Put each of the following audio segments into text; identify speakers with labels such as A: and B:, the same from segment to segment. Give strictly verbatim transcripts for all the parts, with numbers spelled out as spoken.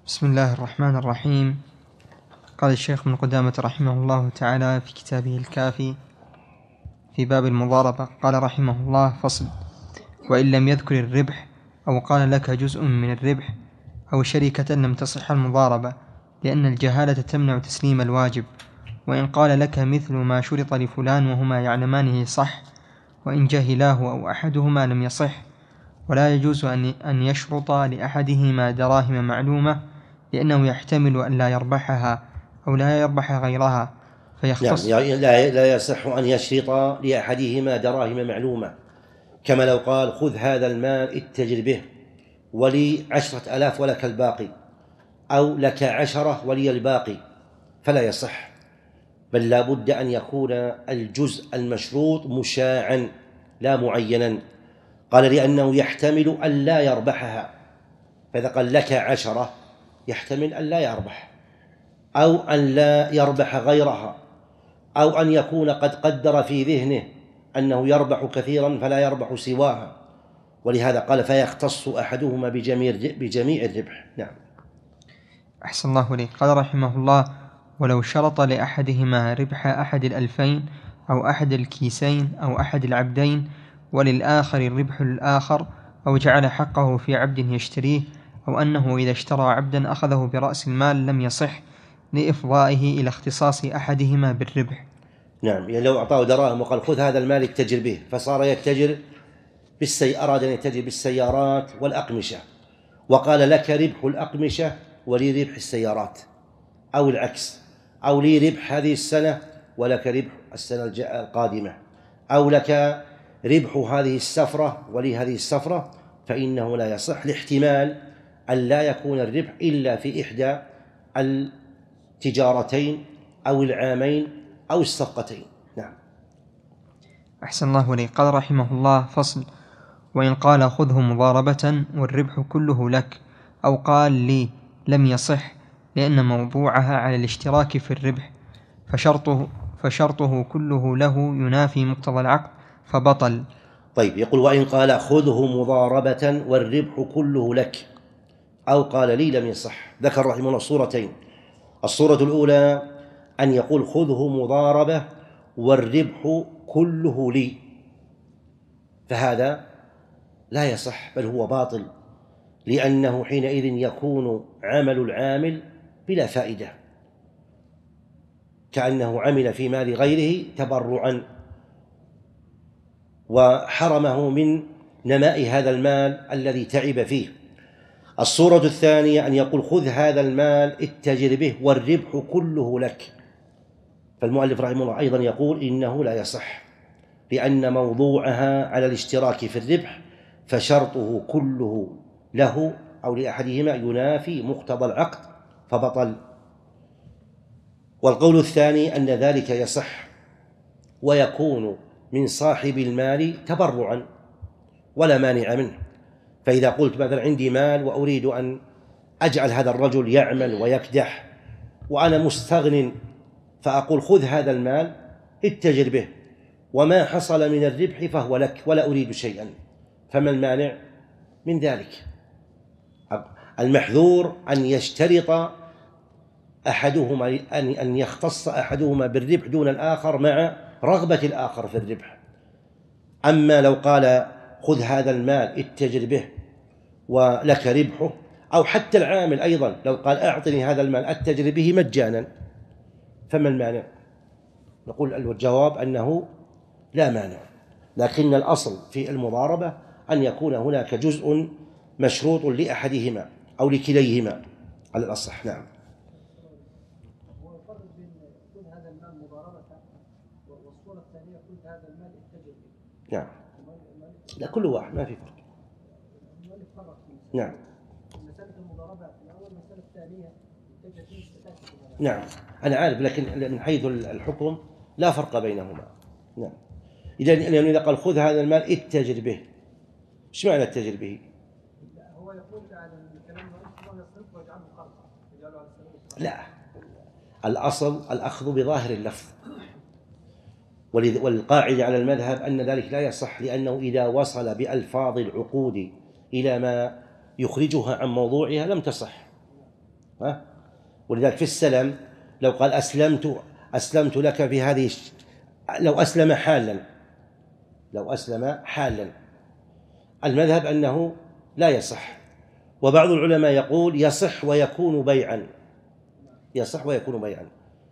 A: بسم الله الرحمن الرحيم. قال الشيخ ابن قدامة رحمه الله تعالى في كتابه الكافي في باب المضاربة، قال رحمه الله: فصل: وإن لم يذكر الربح أو قال لك جزء من الربح أو شركة لم تصح المضاربة، لأن الجهالة تمنع تسليم الواجب. وإن قال لك مثل ما شرط لفلان وهما يعلمانه صح، وإن جهلاه أو أحدهما لم يصح. ولا يجوز أن يشرط لأحدهما دراهم معلومة، لأنه يحتمل أن لا يربحها أو لا يربح غيرها فيختص.
B: نعم، لا يصح أن يشرط لأحدهما دراهم معلومة، كما لو قال: خذ هذا المال اتجر به ولي عشرة آلاف ولك الباقي، أو لك عشرة ولي الباقي، فلا يصح، بل لا بد أن يكون الجزء المشروط مشاعا لا معينا. قال: لأنه يحتمل أن لا يربحها، فإذا قال لك عشرة يحتمل أن لا يربح، أو أن لا يربح غيرها، أو أن يكون قد قدر في ذهنه أنه يربح كثيرا فلا يربح سواها، ولهذا قال: فيختص أحدهما بجميع الربح. نعم.
A: أحسن الله إليك. قال رحمه الله: ولو شرط لأحدهما ربح أحد الألفين أو أحد الكيسين أو أحد العبدين، وللآخر الربح الآخر، أو جعل حقه في عبد يشتريه، أو أنه إذا اشترى عبدا أخذه برأس المال، لم يصح لإفضائه إلى اختصاص أحدهما بالربح.
B: نعم، يعني لو أعطاه دراهم وقال: خذ هذا المال اتجر به، فصار يتجر بالسي... أراد أن يتجر بالسيارات والأقمشة، وقال: لك ربح الأقمشة ولي ربح السيارات، أو العكس، أو لي ربح هذه السنة ولك ربح السنة القادمة، أو لك ربح هذه السفرة ولي هذه السفرة، فإنه لا يصح، لاحتمال أن لا يكون الربح إلا في إحدى التجارتين أو العامين أو الصفقتين. نعم.
A: أحسن الله إليك. قال رحمه الله: فصل: وإن قال خذه مضاربة والربح كله لك، أو قال لي، لم يصح، لأن موضوعها على الاشتراك في الربح، فشرطه, فشرطه كله له ينافي مقتضى العقد فبطل.
B: طيب، يقول: وإن قال خذه مضاربة والربح كله لك، أو قال لي، لم يصح. ذكر رحمه الله صورتين: الصورة الأولى أن يقول: خذه مضاربة والربح كله لي، فهذا لا يصح، بل هو باطل، لأنه حينئذ يكون عمل العامل بلا فائدة، كأنه عمل في مال غيره تبرعا وحرمه من نماء هذا المال الذي تعب فيه. الصورة الثانية أن يقول: خذ هذا المال اتجر به والربح كله لك، فالمؤلف رحمه الله أيضا يقول إنه لا يصح، لأن موضوعها على الاشتراك في الربح، فشرطه كله له أو لأحدهما ينافي مقتضى العقد فبطل. والقول الثاني أن ذلك يصح ويكون من صاحب المال تبرعا ولا مانع منه. فإذا قلت مثلا: عندي مال وأريد أن أجعل هذا الرجل يعمل ويكدح وأنا مستغن، فأقول: خذ هذا المال اتجر به، وما حصل من الربح فهو لك ولا أريد شيئا، فما المانع من ذلك؟ المحذور أن يشترط أحدهما أن يختص أحدهما بالربح دون الآخر مع رغبة الآخر في الربح. أما لو قال: خذ هذا المال اتجر به ولك ربحه، أو حتى العامل أيضا لو قال: أعطني هذا المال أتجر به مجانا، فما المانع؟ نقول الجواب أنه لا مانع، لكن الأصل في المضاربة أن يكون هناك جزء مشروط لأحدهما أو لكليهما على الأصح. نعم. نعم، لا، كل واحد ما في فرق. نعم. نعم، أنا عارف، لكن من حيث الحكم لا فرق بينهما. نعم. إذا إذا قال: خذ هذا المال اتجر به، إيش معنى اتجر به؟ هو يقول الكلام يصرف ويجعله قرضا. لا، الأصل الأخذ بظاهر اللفظ، والقاعدة على المذهب أن ذلك لا يصح، لأنه إذا وصل بألفاظ العقود إلى ما يخرجها عن موضوعها لم تصح. ها؟ ولذلك في السلم لو قال أسلمت أسلمت لك في هذه، لو أسلم حالا لو أسلم حالا المذهب أنه لا يصح. وبعض العلماء يقول يصح ويكون بيعا، يصح ويكون بيعا.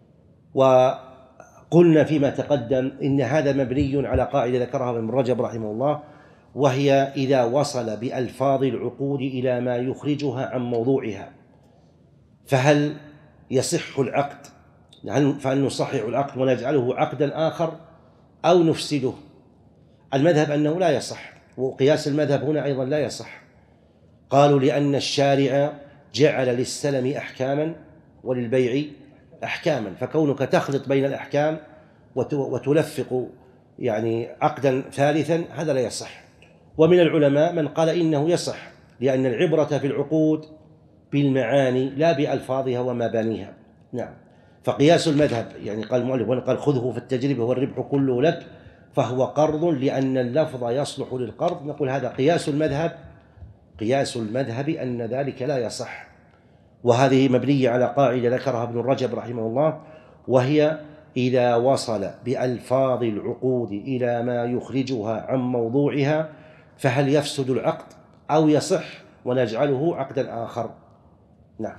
B: وقلنا فيما تقدم إن هذا مبني على قاعدة ذكرها ابن رجب رحمه الله، وهي إذا وصل بألفاظ العقود إلى ما يخرجها عن موضوعها فهل يصح العقد، فهل نصحح العقد ونجعله عقدا آخر أو نفسده؟ المذهب أنه لا يصح، وقياس المذهب هنا أيضا لا يصح. قالوا لأن الشارع جعل للسلم أحكاما وللبيع أحكاما، فكونك تخلط بين الأحكام وتلفق يعني عقدا ثالثا هذا لا يصح. ومن العلماء من قال إنه يصح، لأن العبرة في العقود بالمعاني لا بألفاظها ومبانيها. نعم. فقياس المذهب يعني قال المؤلف قال خذه في التجربة والربح كله لك، فهو قرض لأن اللفظ يصلح للقرض. نقول هذا قياس المذهب، قياس المذهب أن ذلك لا يصح. وهذه مبنية على قاعدة ذكرها ابن رجب رحمه الله، وهي إذا وصل بألفاظ العقود إلى ما يخرجها عن موضوعها فهل يفسد العقد أو يصح ونجعله عقدا آخر. نعم.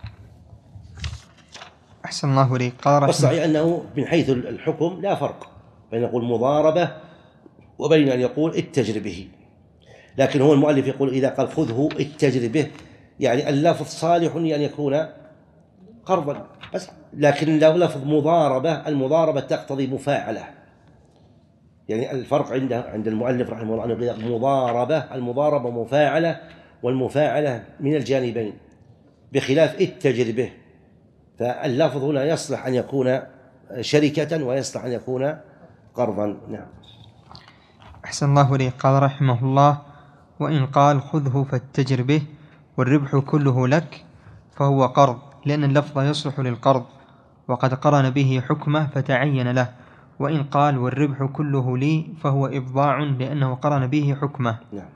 A: أحسن الله إليك. قال رحمه
B: والصحيح أنه من حيث الحكم لا فرق بين يقول مضاربة وبين أن يقول اتجر به، لكن هو المؤلف يقول إذا قال خذه اتجر به يعني اللفظ صالح لأن يكون قرضا بس، لكن لو لفظ مضاربة المضاربة تقتضي مفاعلة، يعني الفرق عنده عند المؤلف رحمه الله أنه مضاربة المضاربة مفاعلة، والمفاعلة من الجانبين بخلاف اتجر به، فاللفظ هنا يصلح أن يكون شركة ويصلح أن يكون قرضا. نعم.
A: أحسن الله إليك. قال رحمه الله وإن قال خذه فاتجر به والربح كله لك فهو قرض، لأن اللفظ يصلح للقرض وقد قرن به حكمه فتعين له. وإن قال والربح كله لي فهو إبضاع لأنه قرن به حكمه.
B: نعم.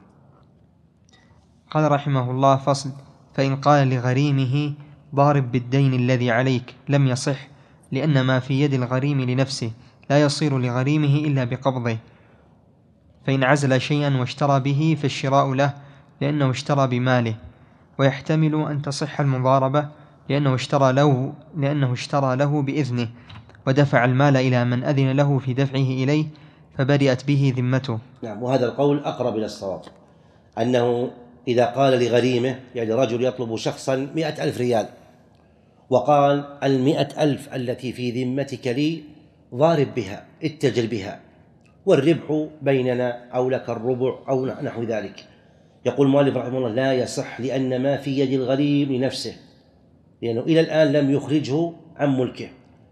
A: قال رحمه الله فصل. فإن قال لغريمه ضارب بالدين الذي عليك لم يصح، لأن ما في يد الغريم لنفسه لا يصير لغريمه إلا بقبضه. فإن عزل شيئا واشترى به فالشراء له لأنه اشترى بماله، ويحتمل أن تصح المضاربة لأنه اشترى له لأنه اشترى له بإذنه ودفع المال إلى من أذن له في دفعه إليه فبرئت به ذمته.
B: نعم. وهذا القول أقرب إلى الصواب، أنه إذا قال لغريمه يعني رجل يطلب شخصا مئة ألف ريال وقال المئة ألف التي في ذمتك لي ضارب بها اتجر بها والربح بيننا أو لك الربع أو نحو ذلك، يقول المؤلف رحمه الله لا يصح، لأن ما في يد الغريم لنفسه، لأنه إلى الآن لم يخرجه عن ملكه،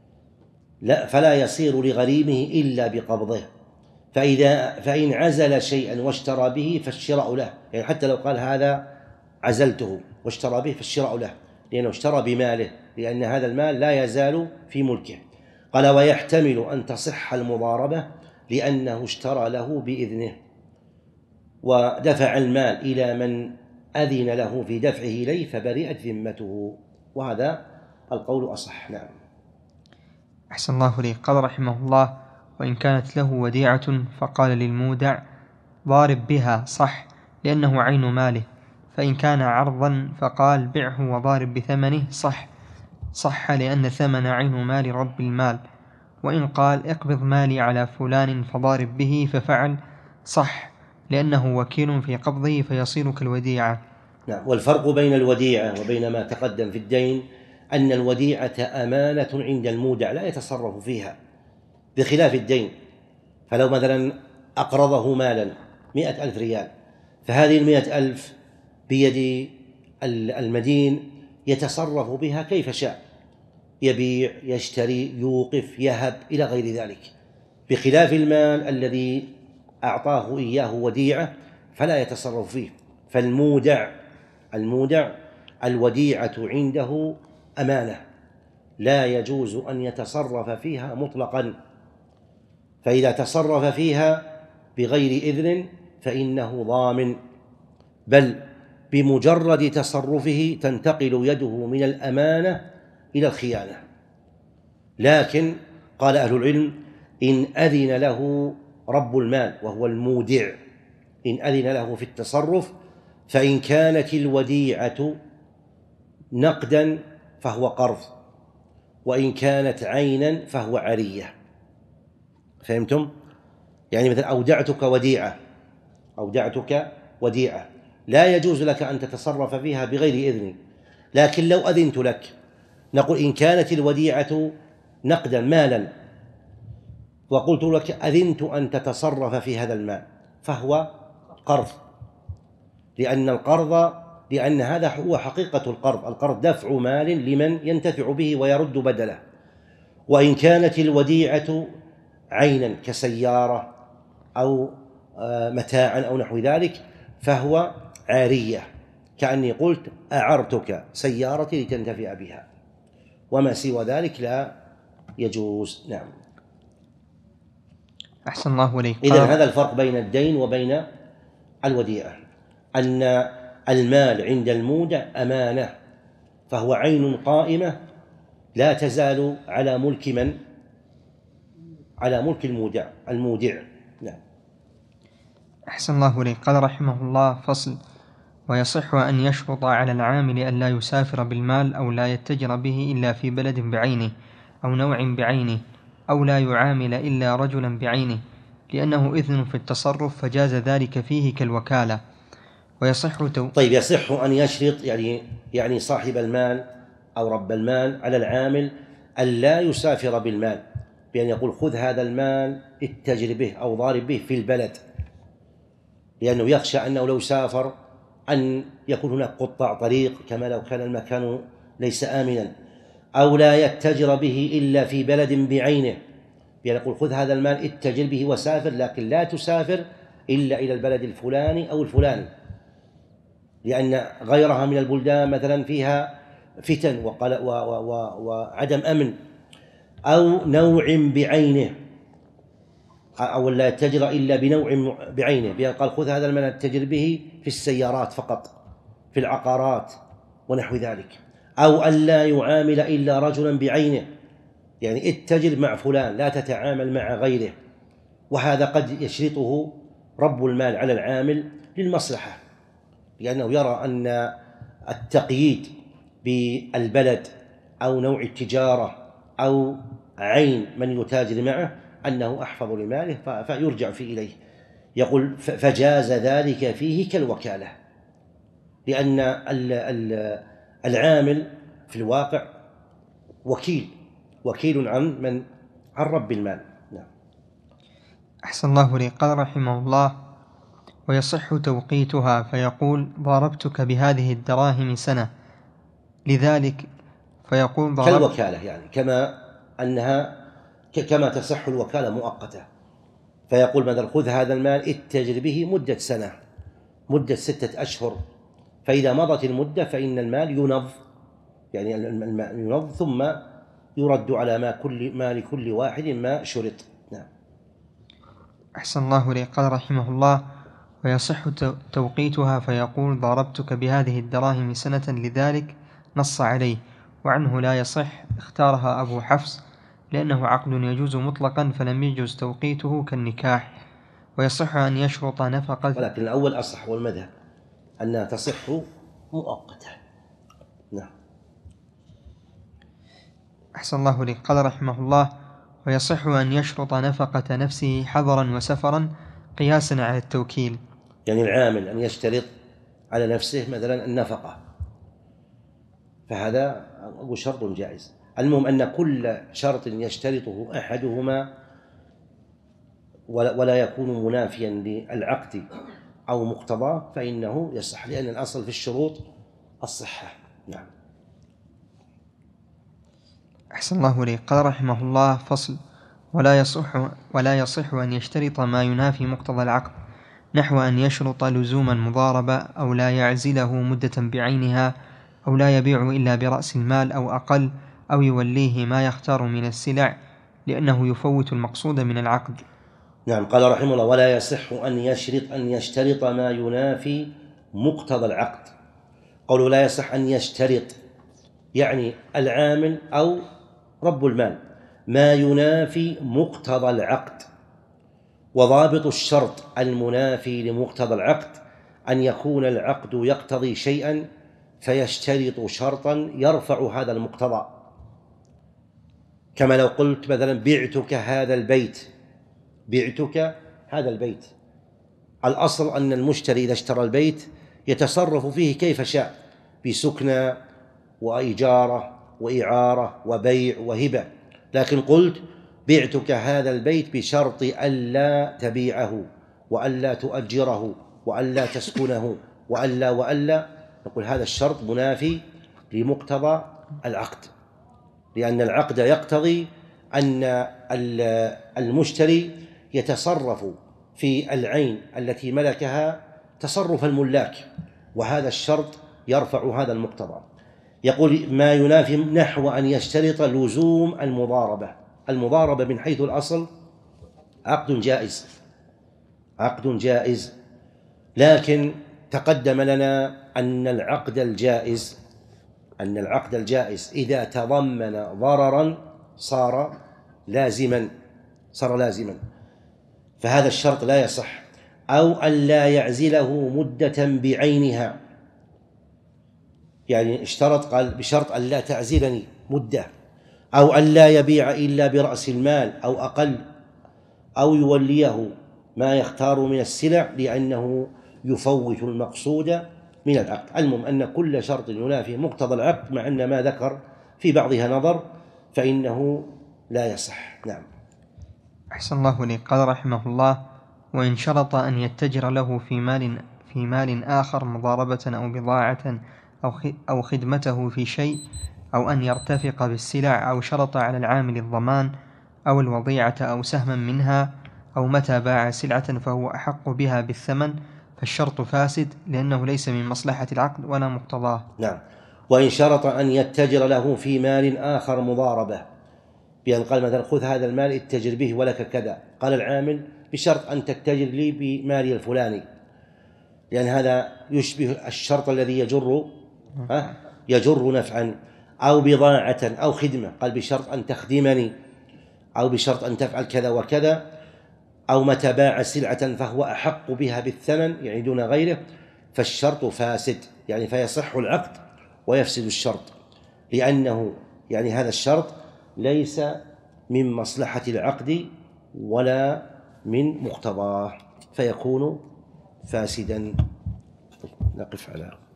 B: لا فلا يصير لغريمه إلا بقبضه. فإذا فإن عزل شيئا واشترى به فالشراء له، يعني حتى لو قال هذا عزلته واشترى به فالشراء له لأنه اشترى بماله، لأن هذا المال لا يزال في ملكه. قال ويحتمل أن تصح المضاربة لأنه اشترى له بإذنه ودفع المال إلى من أذن له في دفعه إليه فبرئت ذمته، وهذا القول أصح. نعم.
A: أحسن الله إليك. قال رحمه الله وإن كانت له وديعة فقال للمودع ضارب بها صح لأنه عين ماله، فإن كان عرضا فقال بعه وضارب بثمنه صح صح لأن ثمن عين مال رب المال. وإن قال اقبض مالي على فلان فضارب به ففعل صح لأنه وكيل في قبضه فيصير كالوديعة.
B: نعم. والفرق بين الوديعة وبين ما تقدم في الدين أن الوديعة أمانة عند المودع لا يتصرف فيها، بخلاف الدين. فلو مثلا أقرضه مالا مئة ألف ريال، فهذه المئة ألف بيد المدين يتصرف بها كيف شاء، يبيع يشتري يوقف يهب إلى غير ذلك، بخلاف المال الذي أعطاه إياه وديعة فلا يتصرف فيه. فالمودع المودع الوديعة عنده أمانة لا يجوز أن يتصرف فيها مطلقا، فإذا تصرف فيها بغير إذن فإنه ضامن، بل بمجرد تصرفه تنتقل يده من الأمانة إلى الخيانة. لكن قال أهل العلم إن أذن له رب المال وهو المودع، إن أذن له في التصرف، فإن كانت الوديعة نقدا فهو قرض، وإن كانت عينا فهو عرية. فهمتم؟ يعني مثلا أودعتك وديعة، أودعتك وديعة لا يجوز لك أن تتصرف فيها بغير إذني، لكن لو أذنت لك، نقول إن كانت الوديعة نقدا مالا وقلت لك أذنت أن تتصرف في هذا المال، فهو قرض، لأن القرض لأن هذا هو حقيقة القرض، القرض دفع مال لمن ينتفع به ويرد بدله. وإن كانت الوديعة عينا كسيارة أو متاعا أو نحو ذلك فهو عارية، كأني قلت أعرتك سيارتي لتنتفع بها، وما سوى ذلك لا يجوز. نعم.
A: أحسن الله إليك.
B: إذن هذا الفرق بين الدين وبين الوديعة، أن المال عند المودع أمانة، فهو عين قائمة لا تزال على ملك من؟ على ملك المودع المودع. نعم.
A: أحسن الله إليك. قال رحمه الله: فصل: ويصح أن يشرط على العامل أن لا يسافر بالمال أو لا يتجر به إلا في بلد بعينه أو نوع بعينه أو لا يعامل إلا رجلا بعينه، لأنه إذن في التصرف فجاز ذلك فيه كالوكالة. ويصح تو...
B: طيب، يصح أن يشرط يعني يعني صاحب المال أو رب المال على العامل أن لا يسافر بالمال، بأن يقول خذ هذا المال اتجر به أو ضارب به في البلد، لأنه يخشى أنه لو سافر أن يكون هناك قطاع طريق كما لو كان المكان ليس آمنا، أو لا يتجر به إلا في بلد بعينه، بأن يقول خذ هذا المال اتجر به وسافر، لكن لا تسافر إلا إلى البلد الفلاني أو الفلاني، لأن غيرها من البلدان مثلا فيها فتن وعدم أمن. أو نوع بعينه، أو لا يتجر إلا بنوع بعينه، بأن قال خذ هذا المال اتجر به في السيارات فقط، في العقارات ونحو ذلك. أو أن لا يعامل إلا رجلا بعينه، يعني اتجر مع فلان لا تتعامل مع غيره، وهذا قد يشرطه رب المال على العامل للمصلحة، لأنه يرى أن التقييد بالبلد أو نوع التجارة أو عين من يتاجر معه أنه أحفظ لماله فيرجع فيه إليه. يقول فجاز ذلك فيه كالوكالة، لأن العامل في الواقع وكيل وكيل عن من؟ عن رب المال. نعم.
A: أحسن الله إليك. قال رحمه الله: ويصح توقيتها، فيقول ضاربتك بهذه الدراهم سنة، لذلك فيقول ضرب
B: كالوكالة، يعني كما أنها كما تصح الوكالة مؤقتة، فيقول مثلا خذ هذا المال اتجر به مدة سنة، مدة ستة أشهر، فإذا مضت المدة فإن المال ينض، يعني المال ينض ثم يرد على ما كل ما لكل واحد ما شرط. نعم.
A: أحسن الله إليك. قال رحمه الله: ويصح توقيتها، فيقول ضربتك بهذه الدراهم سنة، لذلك نص عليه. وعنه لا يصح، اختارها أبو حفص لأنه عقد يجوز مطلقا فلم يجوز توقيته كالنكاح. ويصح أن يشرط نفقة،
B: ولكن الأول أصح والمذهب أنها تصح مؤقتة. نعم.
A: أحسن الله إليك. قال رحمه الله: ويصح أن يشرط نفقة نفسه حضرا وسفرا قياسا على التوكيل،
B: يعني العامل أن يشترط على نفسه مثلا النفقة، فهذا أقول شرط جائز. المهم أن كل شرط يشترطه أحدهما ولا يكون منافيا للعقد أو مقتضاه فإنه يصح، لأن الأصل في الشروط الصحة. نعم.
A: أحسن الله إليك. قال رحمه الله: فصل: ولا يصح ولا يصح أن يشترط ما ينافي مقتضى العقد، نحو أن يشرط لزوم المضاربة أو لا يعزله مدة بعينها أو لا يبيع إلا برأس المال أو أقل أو يوليه ما يختار من السلع، لأنه يفوت المقصود من العقد.
B: نعم. قال رحمه الله: ولا يصح أن يشرط أن يشترط ما ينافي مقتضى العقد، قوله لا يصح أن يشترط، يعني العامل أو رب المال ما ينافي مقتضى العقد. وضابط الشرط المنافي لمقتضى العقد أن يكون العقد يقتضي شيئا فيشترط شرطا يرفع هذا المقتضى، كما لو قلت مثلا بعتك هذا البيت، بعتك هذا البيت، الأصل أن المشتري إذا اشترى البيت يتصرف فيه كيف شاء، بسكنى وإجارة وإعارة وبيع وهبة، لكن قلت بعتك هذا البيت بشرط ألا تبيعه وألا تؤجره وألا تسكنه وألا وألا، نقول هذا الشرط منافي لمقتضى العقد، لأن العقد يقتضي أن المشتري يتصرف في العين التي ملكها تصرف الملاك، وهذا الشرط يرفع هذا المقتضى. يقول ما ينافي نحو أن يشترط لزوم المضاربة. المضاربة من حيث الأصل عقد جائز، عقد جائز، لكن تقدم لنا أن العقد الجائز أن العقد الجائز إذا تضمن ضررا صار لازما صار لازما فهذا الشرط لا يصح، أو أن لا يعزله مدة بعينها، يعني اشترط قال بشرط أن لا تعزلني مدة، أو أن لا يبيع إلا برأس المال أو أقل، أو يوليه ما يختار من السلع لأنه يفوت المقصود من العقد. المهم أن كل شرط ينافي مقتضى العقد مع أن ما ذكر في بعضها نظر فإنه لا يصح. نعم.
A: أحسن الله إليك. قال رحمه الله: وإن شرط أن يتجر له في مال في مال آخر مضاربة أو بضاعة أو خدمته في شيء، أو أن يرتفق بالسلع، أو شرط على العامل الضمان أو الوضيعة أو سهما منها، أو متى باع سلعة فهو أحق بها بالثمن، فالشرط فاسد لأنه ليس من مصلحة العقد ولا مقتضاه.
B: نعم. وإن شرط أن يتجر له في مال آخر مضاربة، بأن قال مثلا خذ هذا المال اتجر به ولك كذا، قال العامل بشرط أن تتجر لي بمالي الفلاني، لأن هذا يشبه الشرط الذي يجر يجر نفعا، أو بضاعة أو خدمة، قال بشرط أن تخدمني، أو بشرط أن تفعل كذا وكذا، أو متى باع سلعة فهو أحق بها بالثمن، يعني دون غيره، فالشرط فاسد، يعني فيصح العقد ويفسد الشرط، لأنه يعني هذا الشرط ليس من مصلحة العقد ولا من مقتضاه فيكون فاسدا. نقف على